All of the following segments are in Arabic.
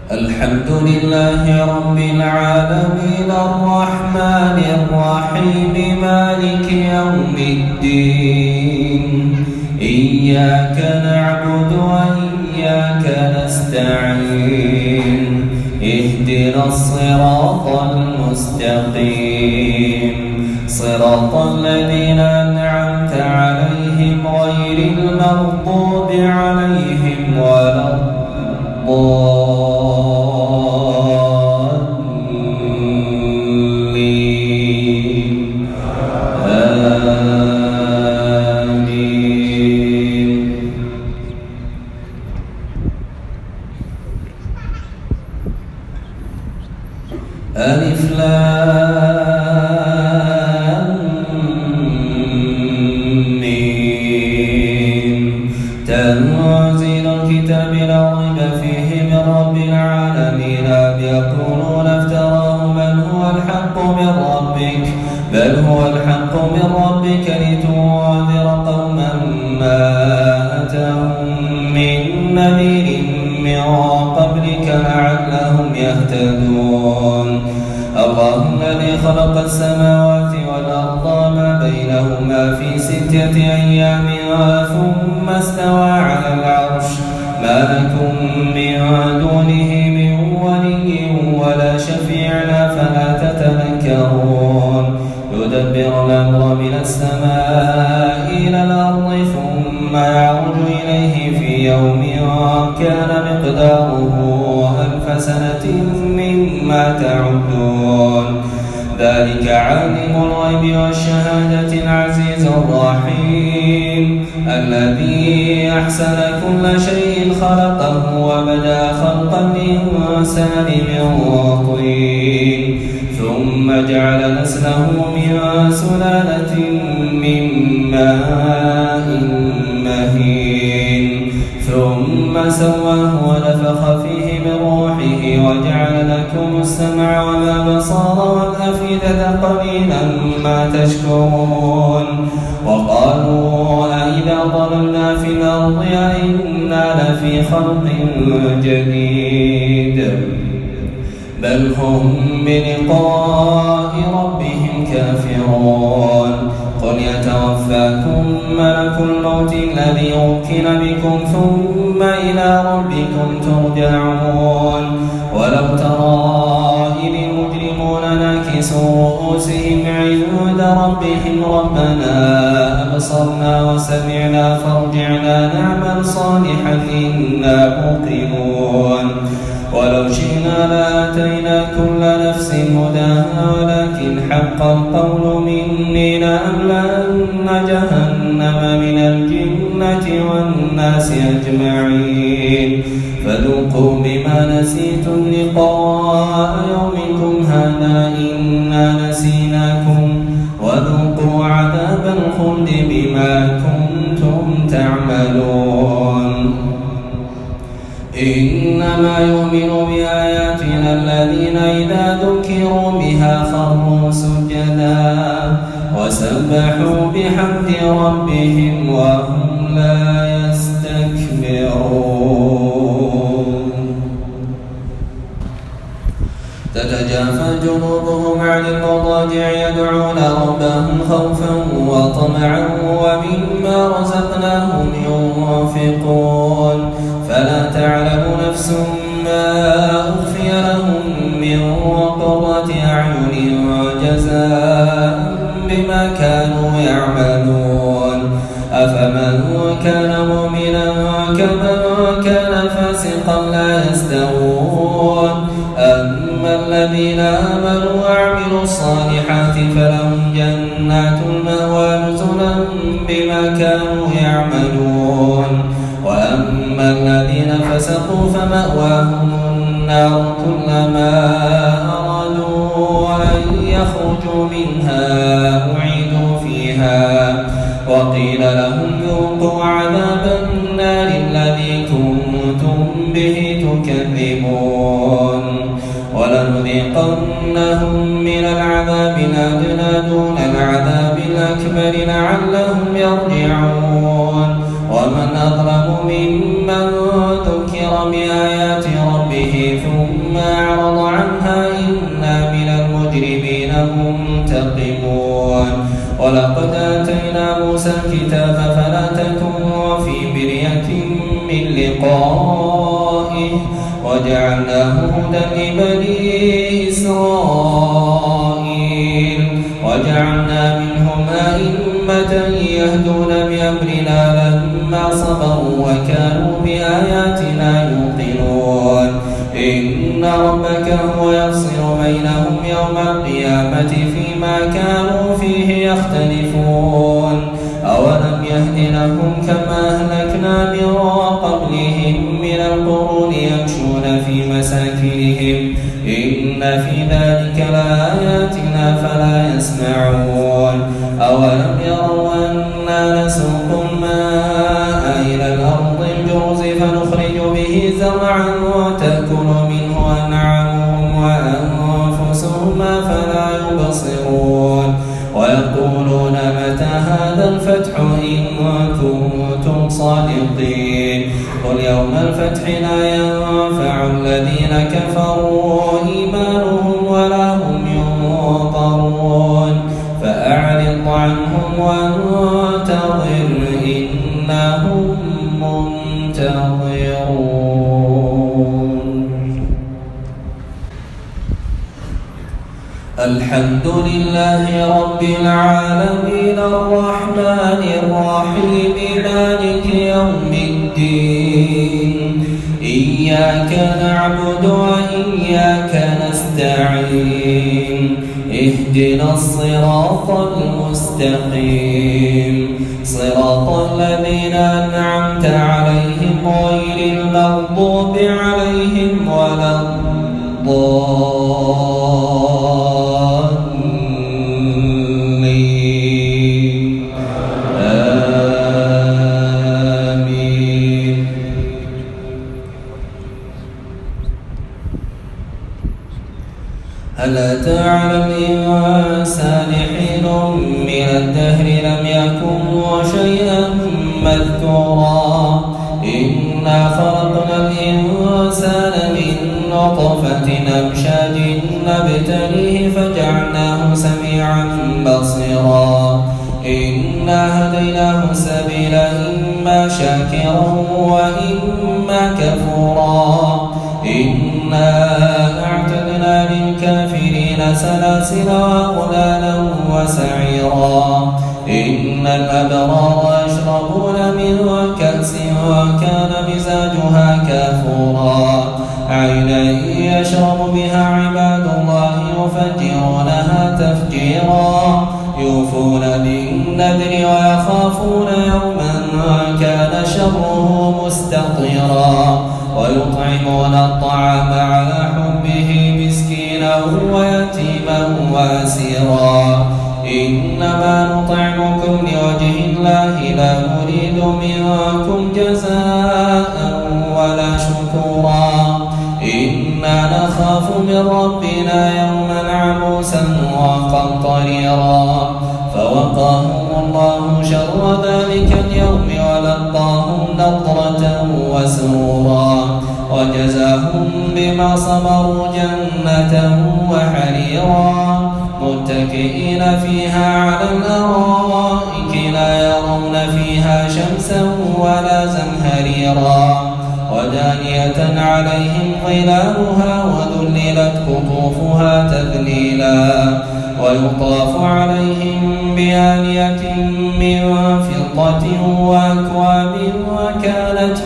الحمد لله رب العالمين الرحمن الرحيم مالك يوم الدين إياك نعبد وإياك نستعين اهدنا الصراط المستقيم صراط الذين أنعمت عليهم غير المغضوب عليهم ولا الضالين آمين. ألف لام ميم تنزيل الكتاب لا ريب فيه من رب العالمين أم يقولون افتراه بل هو الحق من ربك لتنذر قوما ما أتاهم من نذير من قبلك لعلهم يهتدون. الله الذي خلق السماوات والأرض وما بينهما في 6 أيام ثم استوى على العرش ما لكم من دونه من ولي ولا شفيع فلا تتذكرون. يدبر الأمر من السماء إلى الأرض ثم يعرج إليه في يوم كان مقداره 1000 سنة مما تعدون. ذلك عالم الغيب والشهادة العزيز الرحيم الذي أحسن كل شيء خلقه وبدأ خلق الإنسان من طين ثم جعل نسله من سلالة من ماء مهين ثم سواه ونفخ فيه من روحه وجعل لكم السمع والأبصار والأفئدة قليلا ما تشكرون. وقالوا أئذا ضللنا في الأرض أئنا لفي خلق جديد بل هم بلقاء ربهم كافرون. قل يتوفاكم ملك الموت الذي وكل بكم ثم إلى ربكم ترجعون. ولو ترى إذ المجرمون ناكسوا رؤوسهم عند ربهم ربنا أبصرنا وسمعنا فارجعنا نعمل صالحا إنا موقنون. ولو شئنا لآتينا كل نفس هداها ولكن حق القول مني لأملأن جهنم من الجنة والناس أجمعين. فذوقوا بما نسيتم لقاء يومكم هذا إنا نسيناكم وذوقوا عذاب الخلد بما كنتم تعملون. إنما يؤمن بآياتنا الذين إذا ذكروا بها خروا سجدا وسبحوا بحمد ربهم وهم لا يستكبرون. تتجافى جنوبهم عن المضاجع يدعون ربهم خوفا وطمعا ومما رزقناهم ينفقون. فلا تعلم نفس ما أخفي لهم من قرة أعين جزاء بما كانوا يعملون. أفمن كان مؤمنا كمن كان فاسقا لا يستوون. أما الذين آمنوا وعملوا الصالحات فلهم جنات المأوى نزلا بما كانوا يعملون. وأما الذين فسقوا فمأواهم النار كلما أرادوا أن يخرجوا منها أعيدوا فيها وقيل لهم ذوقوا عذاب النار الذي كنتم به تكذبون. ولنذيقنهم من العذاب الأدنى دون العذاب الأكبر لعلهم يرجعون. ومن أظلم ممن ذكر بآيات ربه ثم ولقد آتينا موسى الكتاب فلا تكن في مرية من لقائه وجعلناه هدى لبني إسرائيل وجعلنا منهم أئمة يهدون بأمرنا لما صبروا وكانوا بآياتنا يوقنون إن ربك هو يفصل بينهم يوم القيامة فيما كانوا فيه يختلفون أولم يهد لهم كما أهلكنا من قبلهم من القرون يمشون في مساكنهم إن في ذلك لآياتنا فلا يسمعون أولم يروا أنا نسوق الماء إلى الأرض الجرز فنخرج به زرعا وتأكل منه أنعامهم وأنفسهم فلا يبصرون ويقولون متى هذا الفتح إن كنتم صادقين قل يوم الفتح لا ينفع الذين كفروا إيمانهم ولا هم ينظرون فأعرض عنهم وانتظر إنهم منتظرون. الحمد لله رب العالمين الرحمن الرحيم مالك يوم الدين إياك نعبد وإياك نستعين اهدنا الصراط المستقيم صراط الذين أنعمت عليهم غير المغضوب عليهم ولا الضالين آمين. هل أتى على الإنسان حين من الدهر لم يكن شيئا مذكورا إنا خلقنا الإنسان من نطفة أمشاج نبتليه فجعلناه سميعا بصيرا إنا هديناه السبيل إما شاكرا وإما كفورا إنا أعتدنا للكافرين سلاسل وأغلالا وسعيرا إن الأبرار يشربون من كأس كان مزاجها كافورا عينا يشرب بها عباد الله يفجرونها تفجيرا يوفون بالنذر ويخافون يوما كان شره مستطيرا ويطعمون الطعام على حبه مسكينا ويتيما واسيرا إنما نطعمكم لوجه الله لا نريد منكم جزاء ولا شكورا إنا نخاف من ربنا يوما عبوسا وقمطريرا فوقاهم الله شر ذلك اليوم ولقاهم نضرة وسرورا وجزاهم بما صبروا جنة وحريرا متكئين فيها على الأرائك لا يرون فيها شمسا ولا زمهريرا ودانية عليهم ظلالها وذللت قطوفها تذليلا ويطاف عليهم بآنية من فضة وأكواب وكانت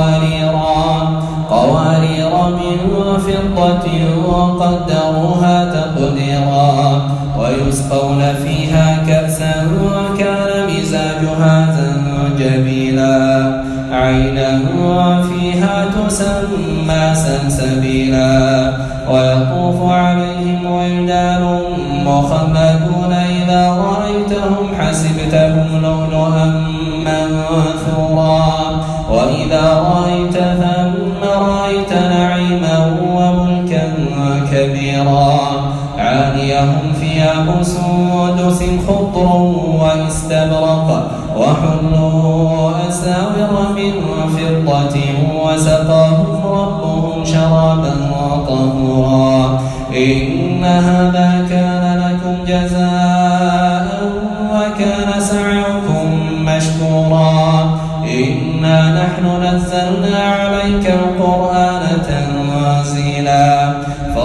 قوارير من فضة قدروها تقديرا ويسقون فيها كأسا كان مزاجها زنجبيلا عينا فيها تسمى سلسبيلا ويطوف عليهم ولدان مخلدون إذا رأيتهم حسبتهم لؤلؤا منثورا وإذا رأيت ثم رأيت نعيما وملكا كبيرا عاليهم ثياب سندس خضر واستبرق وحلوا أساور من فضة وسقاهم ربهم شرابا طهورا إن هذا كان لكم جزاء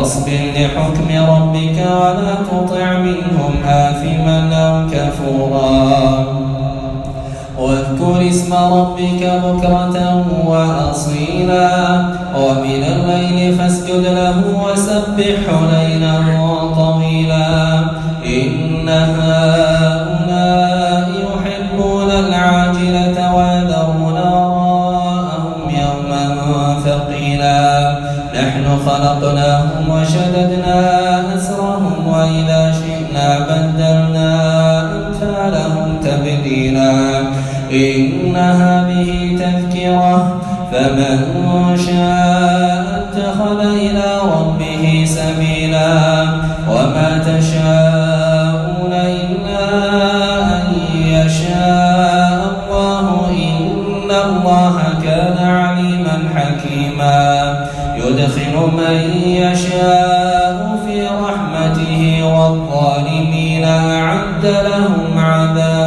فاصبر لحكم ربك ولا تطع منهم آثما أو كفورا واذكر اسم ربك بكرة وأصيلا ومن الليل فاسجد له وسبحه ليلا طويلا إن هؤلاء يحبون العاجلة ويذرون وراءهم يوما ثقيلا نحن خلقناهم وشددنا أسرهم وإذا شئنا بدلنا أمثالهم تبديلا إن هذه تذكرة فمن شاء اتخذ إلى ربه سبيلا وما تشاءون إلا أن يشاء الله إن الله كان عليما حكيما يدخل من يشاء في رحمته والظالمين أعد لهم عذابا